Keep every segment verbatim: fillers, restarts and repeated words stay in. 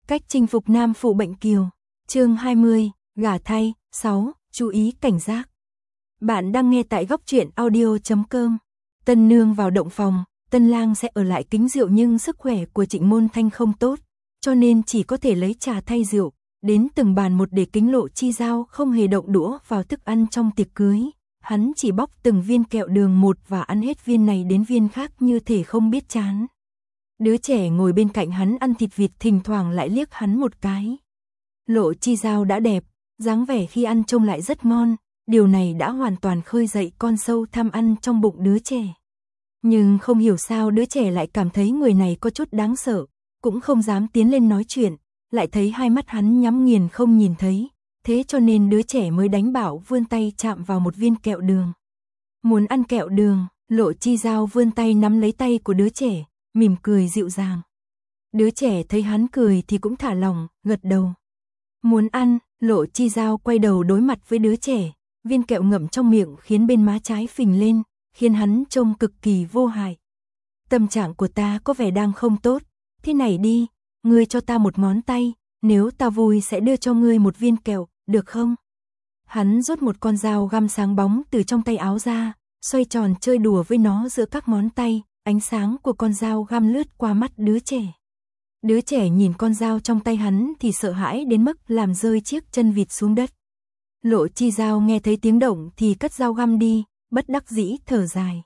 Cách chinh phục nam phụ bệnh kiều. Chương hai mươi, gả thay. sáu. Chú ý cảnh giác. Bạn đang nghe tại góc truyện audio chấm com. Tân nương vào động phòng, tân lang sẽ ở lại kính rượu nhưng sức khỏe của Trịnh Môn Thanh không tốt, cho nên chỉ có thể lấy trà thay rượu, đến từng bàn một để kính Lộ Chi Giao không hề động đũa vào thức ăn trong tiệc cưới. Hắn chỉ bóc từng viên kẹo đường một và ăn hết viên này đến viên khác như thể không biết chán. Đứa trẻ ngồi bên cạnh hắn ăn thịt vịt thỉnh thoảng lại liếc hắn một cái. Lộ Chi Giao đã đẹp, dáng vẻ khi ăn trông lại rất ngon, điều này đã hoàn toàn khơi dậy con sâu tham ăn trong bụng đứa trẻ. Nhưng không hiểu sao đứa trẻ lại cảm thấy người này có chút đáng sợ, cũng không dám tiến lên nói chuyện, lại thấy hai mắt hắn nhắm nghiền không nhìn thấy, thế cho nên đứa trẻ mới đánh bảo vươn tay chạm vào một viên kẹo đường. Muốn ăn kẹo đường, Lộ Chi Giao vươn tay nắm lấy tay của đứa trẻ, mỉm cười dịu dàng. Đứa trẻ thấy hắn cười thì cũng thả lỏng, gật đầu. Muốn ăn, Lộ Chi Giao quay đầu đối mặt với đứa trẻ, viên kẹo ngậm trong miệng khiến bên má trái phình lên, khiến hắn trông cực kỳ vô hại. Tâm trạng của ta có vẻ đang không tốt, thế này đi, ngươi cho ta một ngón tay, nếu ta vui sẽ đưa cho ngươi một viên kẹo, được không? Hắn rút một con dao găm sáng bóng từ trong tay áo ra, xoay tròn chơi đùa với nó giữa các ngón tay, ánh sáng của con dao găm lướt qua mắt đứa trẻ. Đứa trẻ nhìn con dao trong tay hắn thì sợ hãi đến mức làm rơi chiếc chân vịt xuống đất. Lộ Chi Giao nghe thấy tiếng động thì cất dao găm đi, bất đắc dĩ thở dài.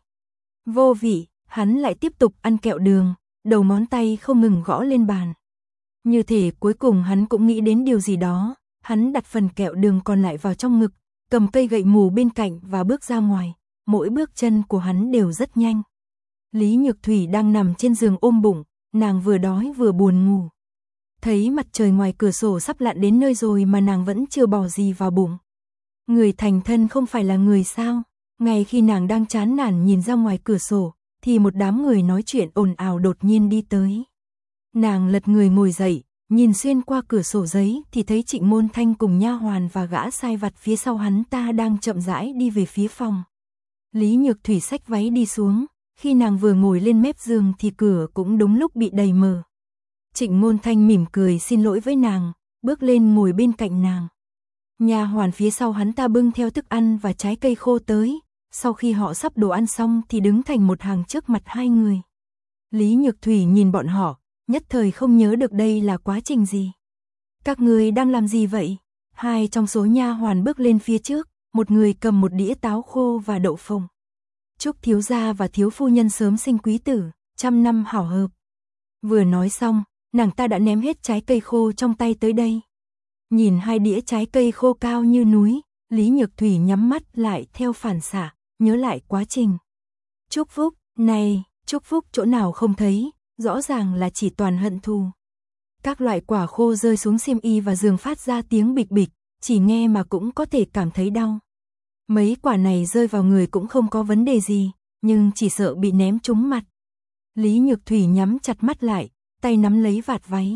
Vô vị, hắn lại tiếp tục ăn kẹo đường, đầu ngón tay không ngừng gõ lên bàn. Như thể cuối cùng hắn cũng nghĩ đến điều gì đó, hắn đặt phần kẹo đường còn lại vào trong ngực, cầm cây gậy mù bên cạnh và bước ra ngoài, mỗi bước chân của hắn đều rất nhanh. Lý Nhược Thủy đang nằm trên giường ôm bụng, nàng vừa đói vừa buồn ngủ. Thấy mặt trời ngoài cửa sổ sắp lặn đến nơi rồi mà nàng vẫn chưa bỏ gì vào bụng. Người thành thân không phải là người sao? Ngay khi nàng đang chán nản nhìn ra ngoài cửa sổ, thì một đám người nói chuyện ồn ào đột nhiên đi tới. Nàng lật người ngồi dậy, nhìn xuyên qua cửa sổ giấy thì thấy Trịnh Môn Thanh cùng nha hoàn và gã sai vặt phía sau hắn ta đang chậm rãi đi về phía phòng. Lý Nhược Thủy xách váy đi xuống, khi nàng vừa ngồi lên mép giường thì cửa cũng đúng lúc bị đẩy mở. Trịnh Môn Thanh mỉm cười xin lỗi với nàng, bước lên ngồi bên cạnh nàng. Nha hoàn phía sau hắn ta bưng theo thức ăn và trái cây khô tới, sau khi họ sắp đồ ăn xong thì đứng thành một hàng trước mặt hai người. Lý Nhược Thủy nhìn bọn họ, nhất thời không nhớ được đây là quá trình gì. Các người đang làm gì vậy? Hai trong số nha hoàn bước lên phía trước, một người cầm một đĩa táo khô và đậu phộng. Chúc thiếu gia và thiếu phu nhân sớm sinh quý tử, trăm năm hảo hợp. Vừa nói xong, nàng ta đã ném hết trái cây khô trong tay tới đây. Nhìn hai đĩa trái cây khô cao như núi, Lý Nhược Thủy nhắm mắt lại theo phản xạ, nhớ lại quá trình. Chúc phúc, này, chúc phúc chỗ nào không thấy, rõ ràng là chỉ toàn hận thù. Các loại quả khô rơi xuống xiêm y và giường phát ra tiếng bịch bịch, chỉ nghe mà cũng có thể cảm thấy đau. Mấy quả này rơi vào người cũng không có vấn đề gì, nhưng chỉ sợ bị ném trúng mặt. Lý Nhược Thủy nhắm chặt mắt lại, tay nắm lấy vạt váy.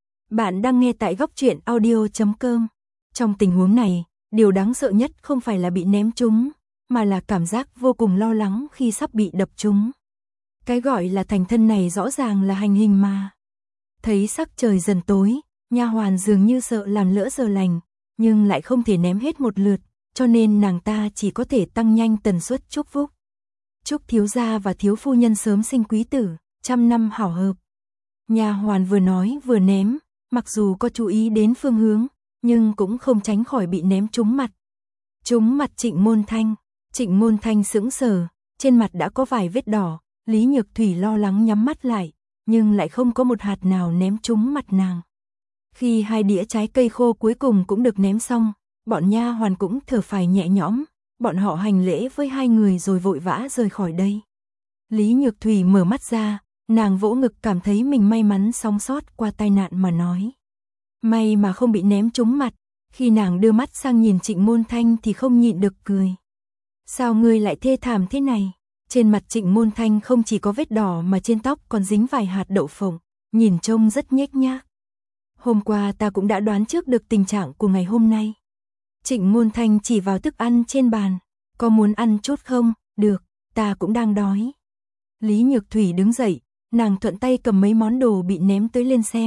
Bạn đang nghe tại góc truyện audio chấm com. Trong tình huống này, điều đáng sợ nhất không phải là bị ném trúng, mà là cảm giác vô cùng lo lắng khi sắp bị đập trúng. Cái gọi là thành thân này rõ ràng là hành hình mà. Thấy sắc trời dần tối, nha hoàn dường như sợ làm lỡ giờ lành, nhưng lại không thể ném hết một lượt, cho nên nàng ta chỉ có thể tăng nhanh tần suất chúc phúc. Chúc thiếu gia và thiếu phu nhân sớm sinh quý tử, trăm năm hảo hợp. Nha hoàn vừa nói vừa ném, mặc dù có chú ý đến phương hướng, nhưng cũng không tránh khỏi bị ném trúng mặt. Trúng mặt Trịnh Môn Thanh, Trịnh Môn Thanh sững sờ, trên mặt đã có vài vết đỏ, Lý Nhược Thủy lo lắng nhắm mắt lại, nhưng lại không có một hạt nào ném trúng mặt nàng. Khi hai đĩa trái cây khô cuối cùng cũng được ném xong, bọn nha hoàn cũng thở phào nhẹ nhõm, bọn họ hành lễ với hai người rồi vội vã rời khỏi đây. Lý Nhược Thủy mở mắt ra, nàng vỗ ngực cảm thấy mình may mắn sống sót qua tai nạn mà nói. May mà không bị ném trúng mặt, khi nàng đưa mắt sang nhìn Trịnh Môn Thanh thì không nhịn được cười. Sao ngươi lại thê thảm thế này? Trên mặt Trịnh Môn Thanh không chỉ có vết đỏ mà trên tóc còn dính vài hạt đậu phộng, nhìn trông rất nhếch nhác. Hôm qua ta cũng đã đoán trước được tình trạng của ngày hôm nay. Trịnh Môn Thanh chỉ vào thức ăn trên bàn, có muốn ăn chút không? Được, ta cũng đang đói. Lý Nhược Thủy đứng dậy, nàng thuận tay cầm mấy món đồ bị ném tới lên xem,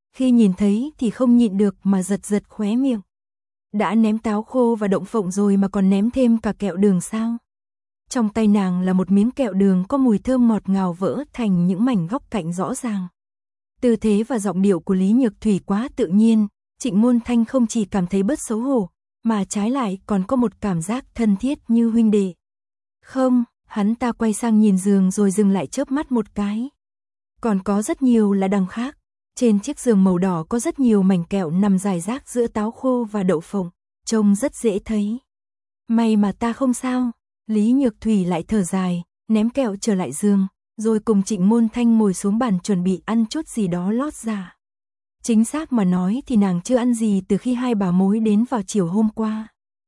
khi nhìn thấy thì không nhịn được mà giật giật khóe miệng. Đã ném táo khô và đậu phộng rồi mà còn ném thêm cả kẹo đường sao? Trong tay nàng là một miếng kẹo đường có mùi thơm ngọt ngào vỡ thành những mảnh góc cạnh rõ ràng. Tư thế và giọng điệu của Lý Nhược Thủy quá tự nhiên, Trịnh Môn Thanh không chỉ cảm thấy bớt xấu hổ, mà trái lại còn có một cảm giác thân thiết như huynh đệ. Không, hắn ta quay sang nhìn giường rồi dừng lại chớp mắt một cái. Còn có rất nhiều là đằng khác. Trên chiếc giường màu đỏ có rất nhiều mảnh kẹo nằm rải rác giữa táo khô và đậu phộng, trông rất dễ thấy. May mà ta không sao. Lý Nhược Thủy lại thở dài, ném kẹo trở lại giường, rồi cùng Trịnh Môn Thanh ngồi xuống bàn chuẩn bị ăn chút gì đó lót dạ. Chính xác mà nói thì nàng chưa ăn gì từ khi hai bà mối đến vào chiều hôm qua.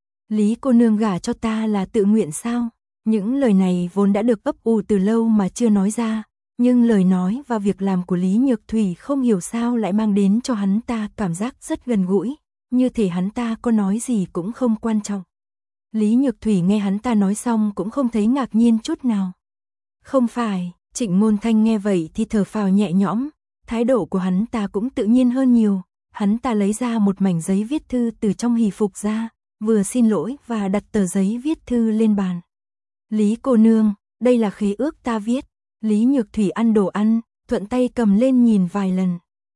Lý cô nương gả cho ta là tự nguyện sao? Những lời này vốn đã được ấp ủ từ lâu mà chưa nói ra, nhưng lời nói và việc làm của Lý Nhược Thủy không hiểu sao lại mang đến cho hắn ta cảm giác rất gần gũi, như thể hắn ta có nói gì cũng không quan trọng. Lý Nhược Thủy nghe hắn ta nói xong cũng không thấy ngạc nhiên chút nào. Không phải, Trịnh Môn Thanh nghe vậy thì thở phào nhẹ nhõm, thái độ của hắn ta cũng tự nhiên hơn nhiều. Hắn ta lấy ra một mảnh giấy viết thư từ trong hỷ phục ra, vừa xin lỗi và đặt tờ giấy viết thư lên bàn. Lý cô nương, đây là khế ước ta viết. Lý Nhược Thủy ăn đồ ăn, thuận tay cầm lên nhìn vài lần.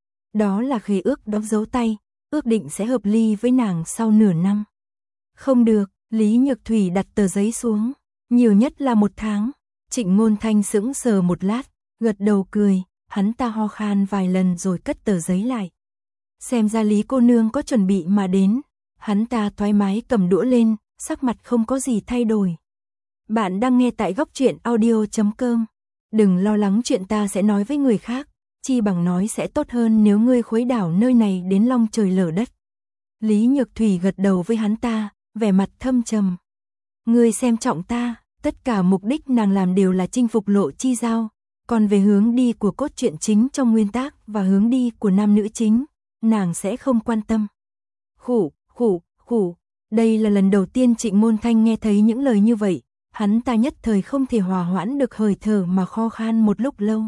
Đó là khế ước đóng dấu tay, ước định sẽ hợp ly với nàng sau nửa năm. Không được, Lý Nhược Thủy đặt tờ giấy xuống, nhiều nhất là một tháng. Trịnh Môn Thanh sững sờ một lát, gật đầu cười, hắn ta ho khan vài lần rồi cất tờ giấy lại. Xem ra Lý cô nương có chuẩn bị mà đến. Hắn ta thoải mái cầm đũa lên, sắc mặt không có gì thay đổi. Bạn đang nghe tại góc truyện audio chấm com. Đừng lo lắng chuyện ta sẽ nói với người khác, chi bằng nói sẽ tốt hơn nếu ngươi khuấy đảo nơi này đến long trời lở đất. Lý Nhược Thủy gật đầu với hắn ta, vẻ mặt thâm trầm. Ngươi xem trọng ta, tất cả mục đích nàng làm đều là chinh phục Lộ Chi Giao, còn về hướng đi của cốt truyện chính trong nguyên tác và hướng đi của nam nữ chính, nàng sẽ không quan tâm. Khủ, khủ, khủ, đây là lần đầu tiên Trịnh Môn Thanh nghe thấy những lời như vậy, hắn ta nhất thời không thể hòa hoãn được hơi thở mà kho khan một lúc lâu.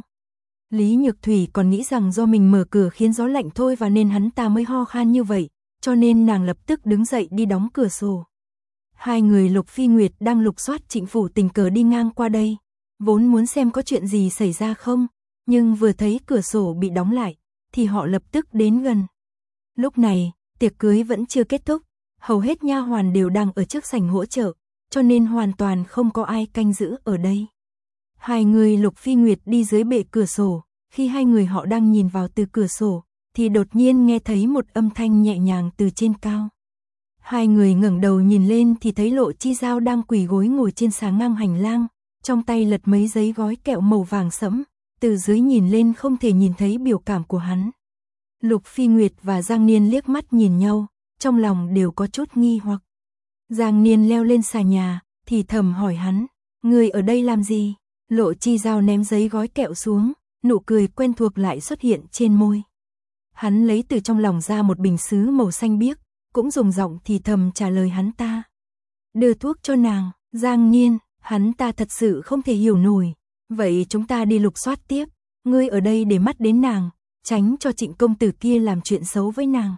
Lý Nhược Thủy còn nghĩ rằng do mình mở cửa khiến gió lạnh thôi và nên hắn ta mới ho khan như vậy, cho nên nàng lập tức đứng dậy đi đóng cửa sổ. Hai người Lục Phi Nguyệt đang lục soát Trịnh phủ tình cờ đi ngang qua đây, vốn muốn xem có chuyện gì xảy ra không, nhưng vừa thấy cửa sổ bị đóng lại, thì họ lập tức đến gần. Lúc này, tiệc cưới vẫn chưa kết thúc, hầu hết nha hoàn đều đang ở trước sảnh hỗ trợ, cho nên hoàn toàn không có ai canh giữ ở đây. Hai người Lục Phi Nguyệt đi dưới bệ cửa sổ, khi hai người họ đang nhìn vào từ cửa sổ, thì đột nhiên nghe thấy một âm thanh nhẹ nhàng từ trên cao. Hai người ngẩng đầu nhìn lên thì thấy Lộ Chi Giao đang quỳ gối ngồi trên xà ngang hành lang, trong tay lật mấy giấy gói kẹo màu vàng sẫm, từ dưới nhìn lên không thể nhìn thấy biểu cảm của hắn. Lục Phi Nguyệt và Giang Niên liếc mắt nhìn nhau, trong lòng đều có chút nghi hoặc. Giang Niên leo lên xà nhà, thì thầm hỏi hắn, người ở đây làm gì? Lộ Chi Giao ném giấy gói kẹo xuống, nụ cười quen thuộc lại xuất hiện trên môi. Hắn lấy từ trong lòng ra một bình sứ màu xanh biếc, cũng dùng giọng thì thầm trả lời hắn ta. Đưa thuốc cho nàng. Giang Niên, hắn ta thật sự không thể hiểu nổi. Vậy chúng ta đi lục soát tiếp, ngươi ở đây để mắt đến nàng, tránh cho Trịnh công tử kia làm chuyện xấu với nàng.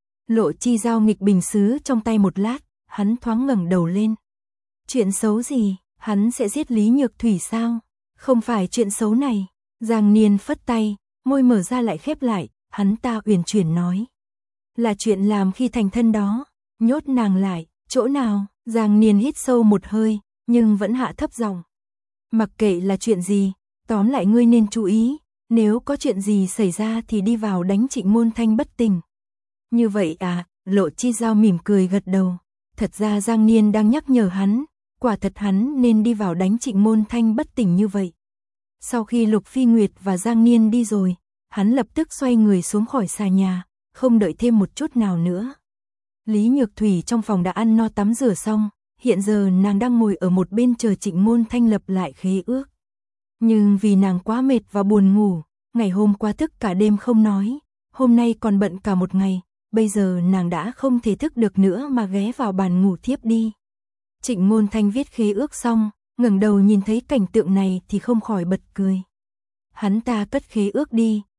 Lộ Chi Giao nghịch bình sứ trong tay một lát, hắn thoáng ngẩng đầu lên. Chuyện xấu gì? Hắn sẽ giết Lý Nhược Thủy sao? Không phải chuyện xấu này. Giang Niên phất tay, môi mở ra lại khép lại, hắn ta uyển chuyển nói. Là chuyện làm khi thành thân đó, nhốt nàng lại, chỗ nào? Giang Niên hít sâu một hơi, nhưng vẫn hạ thấp giọng. Mặc kệ là chuyện gì, tóm lại ngươi nên chú ý, nếu có chuyện gì xảy ra thì đi vào đánh Trịnh Môn Thanh bất tỉnh. Như vậy à? Lộ Chi Giao mỉm cười gật đầu. Thật ra Giang Niên đang nhắc nhở hắn, quả thật hắn nên đi vào đánh Trịnh Môn Thanh bất tỉnh như vậy. Sau khi Lục Phi Nguyệt và Giang Niên đi rồi, hắn lập tức xoay người xuống khỏi xà nhà, không đợi thêm một chút nào nữa. Lý Nhược Thủy trong phòng đã ăn no tắm rửa xong, hiện giờ nàng đang ngồi ở một bên chờ Trịnh Môn Thanh lập lại khế ước. Nhưng vì nàng quá mệt và buồn ngủ, ngày hôm qua thức cả đêm không nói, hôm nay còn bận cả một ngày, bây giờ nàng đã không thể thức được nữa mà ghé vào bàn ngủ thiếp đi. Trịnh Môn Thanh viết khế ước xong, ngẩng đầu nhìn thấy cảnh tượng này thì không khỏi bật cười. Hắn ta cất khế ước đi,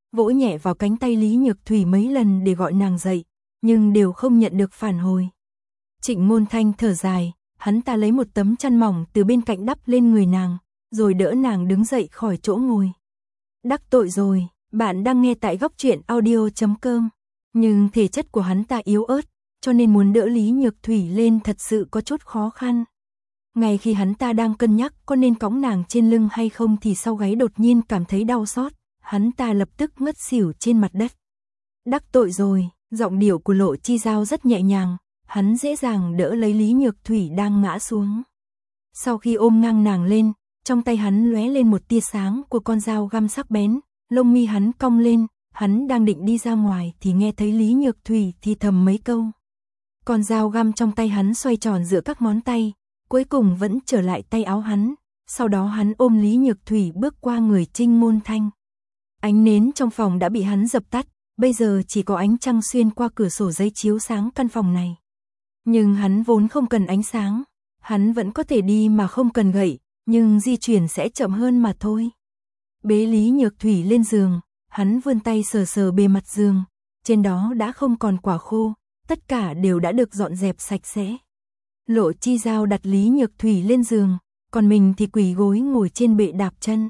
vỗ nhẹ vào cánh tay Lý Nhược Thủy mấy lần để gọi nàng dậy, nhưng đều không nhận được phản hồi. Trịnh Môn Thanh thở dài, hắn ta lấy một tấm chăn mỏng từ bên cạnh đắp lên người nàng, rồi đỡ nàng đứng dậy khỏi chỗ ngồi. Đắc tội rồi, bạn đang nghe tại góc truyện audio chấm com. Nhưng thể chất của hắn ta yếu ớt, cho nên muốn đỡ Lý Nhược Thủy lên thật sự có chút khó khăn. Ngay khi hắn ta đang cân nhắc có nên cõng nàng trên lưng hay không thì sau gáy đột nhiên cảm thấy đau xót, hắn ta lập tức ngất xỉu trên mặt đất. Đắc tội rồi, giọng điệu của Lộ Chi Giao rất nhẹ nhàng, hắn dễ dàng đỡ lấy Lý Nhược Thủy đang ngã xuống. Sau khi ôm ngang nàng lên, trong tay hắn lóe lên một tia sáng của con dao găm sắc bén, lông mi hắn cong lên, hắn đang định đi ra ngoài thì nghe thấy Lý Nhược Thủy thì thầm mấy câu. Con dao găm trong tay hắn xoay tròn giữa các ngón tay, cuối cùng vẫn trở lại tay áo hắn, sau đó hắn ôm Lý Nhược Thủy bước qua người Trinh Môn Thanh. Ánh nến trong phòng đã bị hắn dập tắt, bây giờ chỉ có ánh trăng xuyên qua cửa sổ giấy chiếu sáng căn phòng này. Nhưng hắn vốn không cần ánh sáng, hắn vẫn có thể đi mà không cần gậy, nhưng di chuyển sẽ chậm hơn mà thôi. Bế Lý Nhược Thủy lên giường, hắn vươn tay sờ sờ bề mặt giường, trên đó đã không còn quả khô, tất cả đều đã được dọn dẹp sạch sẽ. Lộ Chi Giao đặt Lý Nhược Thủy lên giường, còn mình thì quỳ gối ngồi trên bệ đạp chân.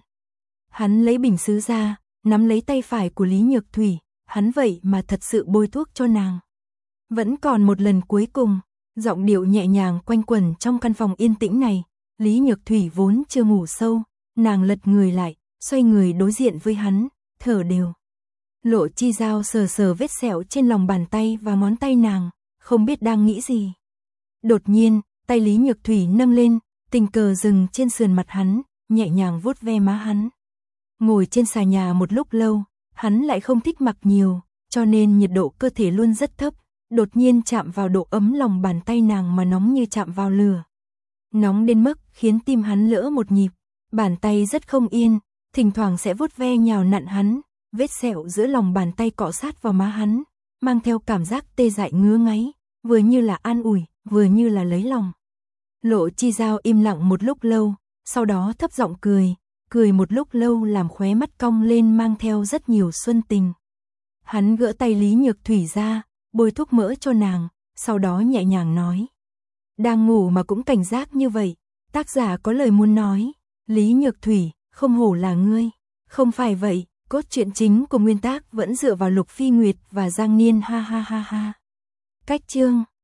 Hắn lấy bình sứ ra, nắm lấy tay phải của Lý Nhược Thủy, hắn vậy mà thật sự bôi thuốc cho nàng. Vẫn còn một lần cuối cùng, giọng điệu nhẹ nhàng quanh quẩn trong căn phòng yên tĩnh này. Lý Nhược Thủy vốn chưa ngủ sâu, nàng lật người lại, xoay người đối diện với hắn, thở đều. Lộ Chi Giao sờ sờ vết sẹo trên lòng bàn tay và ngón tay nàng, không biết đang nghĩ gì. Đột nhiên, tay Lý Nhược Thủy nâng lên, tình cờ dừng trên sườn mặt hắn, nhẹ nhàng vuốt ve má hắn. Ngồi trên xà nhà một lúc lâu, hắn lại không thích mặc nhiều, cho nên nhiệt độ cơ thể luôn rất thấp, đột nhiên chạm vào độ ấm lòng bàn tay nàng mà nóng như chạm vào lửa. Nóng đến mức khiến tim hắn lỡ một nhịp, bàn tay rất không yên, thỉnh thoảng sẽ vuốt ve nhào nặn hắn, vết sẹo giữa lòng bàn tay cọ sát vào má hắn, mang theo cảm giác tê dại ngứa ngáy, vừa như là an ủi, vừa như là lấy lòng. Lộ Chi Giao im lặng một lúc lâu, sau đó thấp giọng cười, cười một lúc lâu làm khóe mắt cong lên mang theo rất nhiều xuân tình. Hắn gỡ tay Lý Nhược Thủy ra, bôi thuốc mỡ cho nàng, sau đó nhẹ nhàng nói. Đang ngủ mà cũng cảnh giác như vậy, tác giả có lời muốn nói. Lý Nhược Thủy, không hổ là ngươi. Không phải vậy, cốt truyện chính của nguyên tác vẫn dựa vào Lục Phi Nguyệt và Giang Niên ha ha ha ha. Cách chương